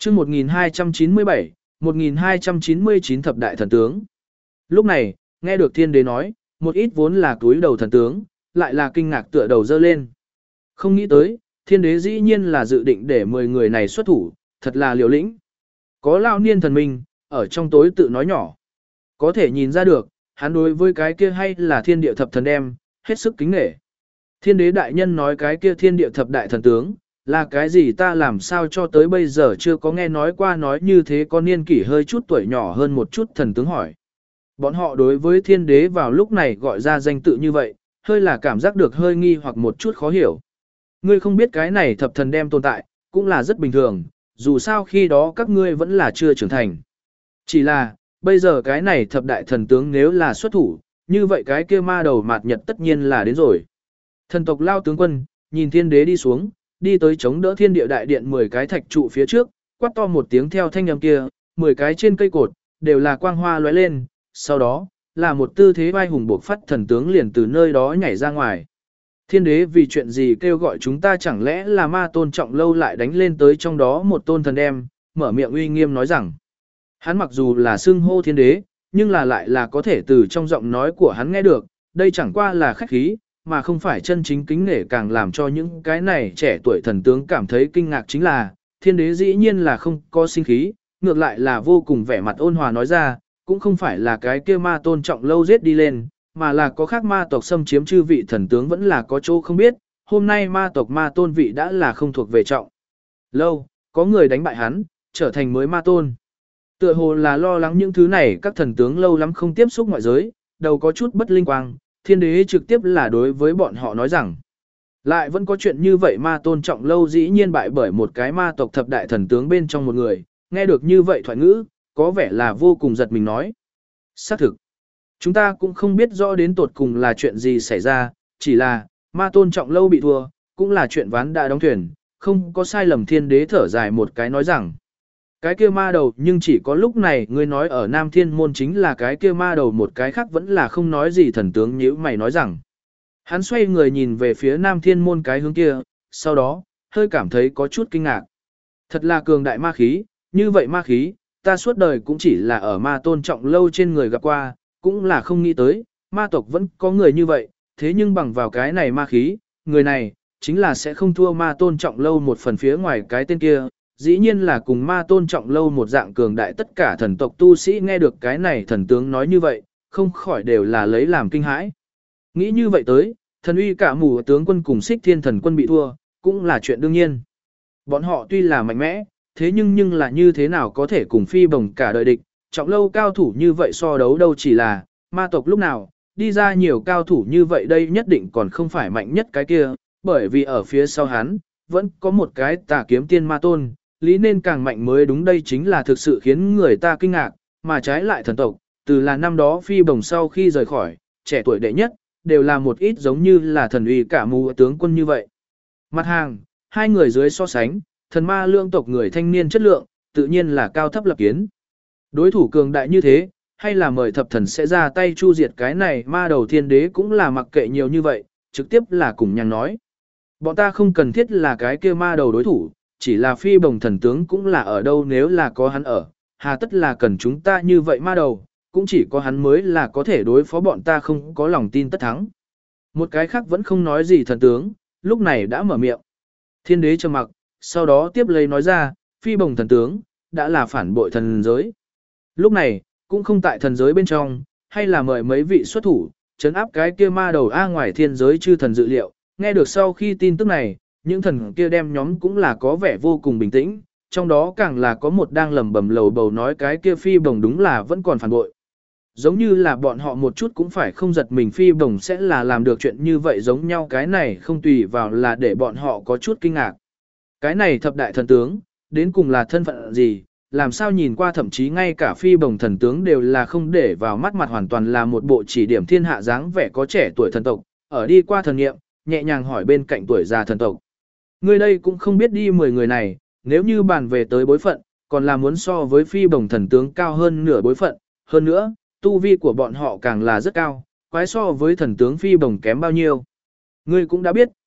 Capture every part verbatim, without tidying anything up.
chương một nghìn hai trăm chín mươi bảy, một nghìn hai trăm chín mươi chín thập đại thần tướng. Lúc này, nghe được thiên đế nói, một ít vốn là túi đầu thần tướng, lại là kinh ngạc tựa đầu dơ lên. Không nghĩ tới, thiên đế dĩ nhiên là dự định để mười người này xuất thủ, thật là liều lĩnh. Có lao niên thần minh, ở trong tối tự nói nhỏ. Có thể nhìn ra được, hắn đối với cái kia hay là thiên địa thập thần đem, hết sức kính nể. Thiên đế đại nhân nói cái kia thiên địa thập đại thần tướng, là cái gì ta làm sao cho tới bây giờ chưa có nghe nói qua nói như thế có niên kỷ hơi chút tuổi nhỏ hơn một chút thần tướng hỏi. Bọn họ đối với thiên đế vào lúc này gọi ra danh tự như vậy, hơi là cảm giác được hơi nghi hoặc một chút khó hiểu. Ngươi không biết cái này thập thần đem tồn tại, cũng là rất bình thường, dù sao khi đó các ngươi vẫn là chưa trưởng thành. Chỉ là, bây giờ cái này thập đại thần tướng nếu là xuất thủ, như vậy cái kia ma đầu mạt nhật tất nhiên là đến rồi. Thần tộc lao tướng quân, nhìn thiên đế đi xuống, đi tới chống đỡ thiên địa đại điện mười cái thạch trụ phía trước, quát to một tiếng theo thanh âm kia, mười cái trên cây cột, đều là quang hoa lóe lên, sau đó, là một tư thế vai hùng buộc phát thần tướng liền từ nơi đó nhảy ra ngoài. Thiên đế vì chuyện gì kêu gọi chúng ta chẳng lẽ là ma tôn trọng lâu lại đánh lên tới trong đó một tôn thần đem, mở miệng uy nghiêm nói rằng. Hắn mặc dù là xưng hô thiên đế, nhưng là lại là có thể từ trong giọng nói của hắn nghe được, đây chẳng qua là khách khí, mà không phải chân chính kính nể càng làm cho những cái này trẻ tuổi thần tướng cảm thấy kinh ngạc chính là, thiên đế dĩ nhiên là không có sinh khí, ngược lại là vô cùng vẻ mặt ôn hòa nói ra, cũng không phải là cái kia ma tôn trọng lâu giết đi lên, mà là có khác ma tộc xâm chiếm chư vị thần tướng vẫn là có chỗ không biết, hôm nay ma tộc ma tôn vị đã là không thuộc về trọng lâu, có người đánh bại hắn, trở thành mới ma tôn. Tựa hồ là lo lắng những thứ này các thần tướng lâu lắm không tiếp xúc ngoại giới, đầu có chút bất linh quang, thiên đế trực tiếp là đối với bọn họ nói rằng, lại vẫn có chuyện như vậy ma tôn trọng lâu dĩ nhiên bại bởi một cái ma tộc thập đại thần tướng bên trong một người, nghe được như vậy thoại ngữ, có vẻ là vô cùng giật mình nói. Xác thực, chúng ta cũng không biết rõ đến tột cùng là chuyện gì xảy ra, chỉ là, ma tôn trọng lâu bị thua, cũng là chuyện ván đã đóng thuyền, không có sai lầm thiên đế thở dài một cái nói rằng. Cái kia ma đầu nhưng chỉ có lúc này ngươi nói ở Nam Thiên Môn chính là cái kia ma đầu một cái khác vẫn là không nói gì thần tướng nhíu mày nói rằng. Hắn xoay người nhìn về phía Nam Thiên Môn cái hướng kia, sau đó, hơi cảm thấy có chút kinh ngạc. Thật là cường đại ma khí, như vậy ma khí, ta suốt đời cũng chỉ là ở ma tôn trọng lâu trên người gặp qua, cũng là không nghĩ tới, ma tộc vẫn có người như vậy, thế nhưng bằng vào cái này ma khí, người này, chính là sẽ không thua ma tôn trọng lâu một phần phía ngoài cái tên kia, dĩ nhiên là cùng ma tôn trọng lâu một dạng cường đại tất cả thần tộc tu sĩ nghe được cái này thần tướng nói như vậy, không khỏi đều là lấy làm kinh hãi. Nghĩ như vậy tới, thần uy cả mù tướng quân cùng xích thiên thần quân bị thua, cũng là chuyện đương nhiên. Bọn họ tuy là mạnh mẽ, thế nhưng nhưng là như thế nào có thể cùng phi bồng cả đời địch, trọng lâu cao thủ như vậy so đấu đâu chỉ là, ma tộc lúc nào, đi ra nhiều cao thủ như vậy đây nhất định còn không phải mạnh nhất cái kia, bởi vì ở phía sau hắn, vẫn có một cái tà kiếm tiên ma tôn, lý nên càng mạnh mới đúng đây chính là thực sự khiến người ta kinh ngạc, mà trái lại thần tộc, từ là năm đó phi bồng sau khi rời khỏi, trẻ tuổi đệ nhất, đều là một ít giống như là thần uy cả mù tướng quân như vậy. Mặt hàng, hai người dưới so sánh, thần ma lương tộc người thanh niên chất lượng, tự nhiên là cao thấp lập kiến. Đối thủ cường đại như thế, hay là mời thập thần sẽ ra tay chu diệt cái này ma đầu thiên đế cũng là mặc kệ nhiều như vậy, trực tiếp là cùng nhàng nói. Bọn ta không cần thiết là cái kia ma đầu đối thủ, chỉ là phi bồng thần tướng cũng là ở đâu nếu là có hắn ở, hà tất là cần chúng ta như vậy ma đầu, cũng chỉ có hắn mới là có thể đối phó bọn ta không có lòng tin tất thắng. Một cái khác vẫn không nói gì thần tướng, lúc này đã mở miệng. Thiên đế trầm mặc, sau đó tiếp lấy nói ra, phi bồng thần tướng, đã là phản bội thần giới. Lúc này, cũng không tại thần giới bên trong, hay là mời mấy vị xuất thủ, chấn áp cái kia ma đầu A ngoài thiên giới chư thần dự liệu. Nghe được sau khi tin tức này, những thần kia đem nhóm cũng là có vẻ vô cùng bình tĩnh, trong đó càng là có một đang lầm bầm lầu bầu nói cái kia phi bồng đúng là vẫn còn phản bội. Giống như là bọn họ một chút cũng phải không giật mình phi bồng sẽ là làm được chuyện như vậy giống nhau cái này không tùy vào là để bọn họ có chút kinh ngạc. Cái này thập đại thần tướng, đến cùng là thân phận gì, làm sao nhìn qua thậm chí ngay cả phi bồng thần tướng đều là không để vào mắt mặt hoàn toàn là một bộ chỉ điểm thiên hạ dáng vẻ có trẻ tuổi thần tộc, ở đi qua thần nghiệm, nhẹ nhàng hỏi bên cạnh tuổi già thần tộc. Người đây cũng không biết đi mười người này, nếu như bàn về tới bối phận, còn là muốn so với phi bồng thần tướng cao hơn nửa bối phận, hơn nữa, tu vi của bọn họ càng là rất cao, quái so với thần tướng phi bồng kém bao nhiêu. Ngươi cũng đã biết,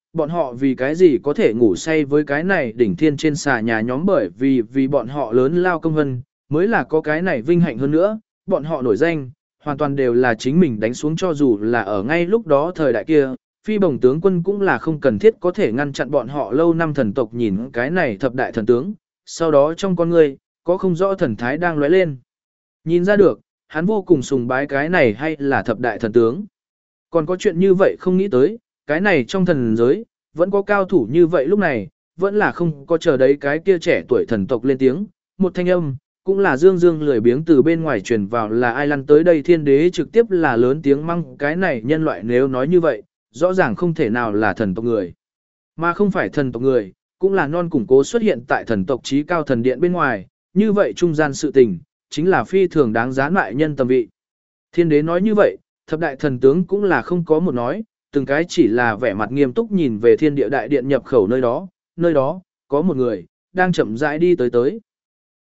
bọn họ vì cái gì có thể ngủ say với cái này đỉnh thiên trên xà nhà nhóm, bởi vì vì bọn họ lớn lao công vân, mới là có cái này vinh hạnh hơn nữa, bọn họ nổi danh, hoàn toàn đều là chính mình đánh xuống, cho dù là ở ngay lúc đó thời đại kia, phi bổng tướng quân cũng là không cần thiết có thể ngăn chặn bọn họ lâu năm thần tộc nhìn cái này thập đại thần tướng, sau đó trong con người, có không rõ thần thái đang lóe lên. Nhìn ra được, hắn vô cùng sùng bái cái này hay là thập đại thần tướng. Còn có chuyện như vậy không nghĩ tới, cái này trong thần giới, vẫn có cao thủ như vậy lúc này, vẫn là không có chờ đấy cái kia trẻ tuổi thần tộc lên tiếng, một thanh âm, cũng là dương dương lười biếng từ bên ngoài truyền vào là ai lăn tới đây thiên đế trực tiếp là lớn tiếng măng cái này nhân loại nếu nói như vậy, rõ ràng không thể nào là thần tộc người. Mà không phải thần tộc người, cũng là non củng cố xuất hiện tại thần tộc trí cao thần điện bên ngoài, như vậy trung gian sự tình, chính là phi thường đáng giá lại nhân tầm vị. Thiên đế nói như vậy, thập đại thần tướng cũng là không có một nói, từng cái chỉ là vẻ mặt nghiêm túc nhìn về thiên địa đại điện nhập khẩu nơi đó, nơi đó, có một người, đang chậm rãi đi tới tới.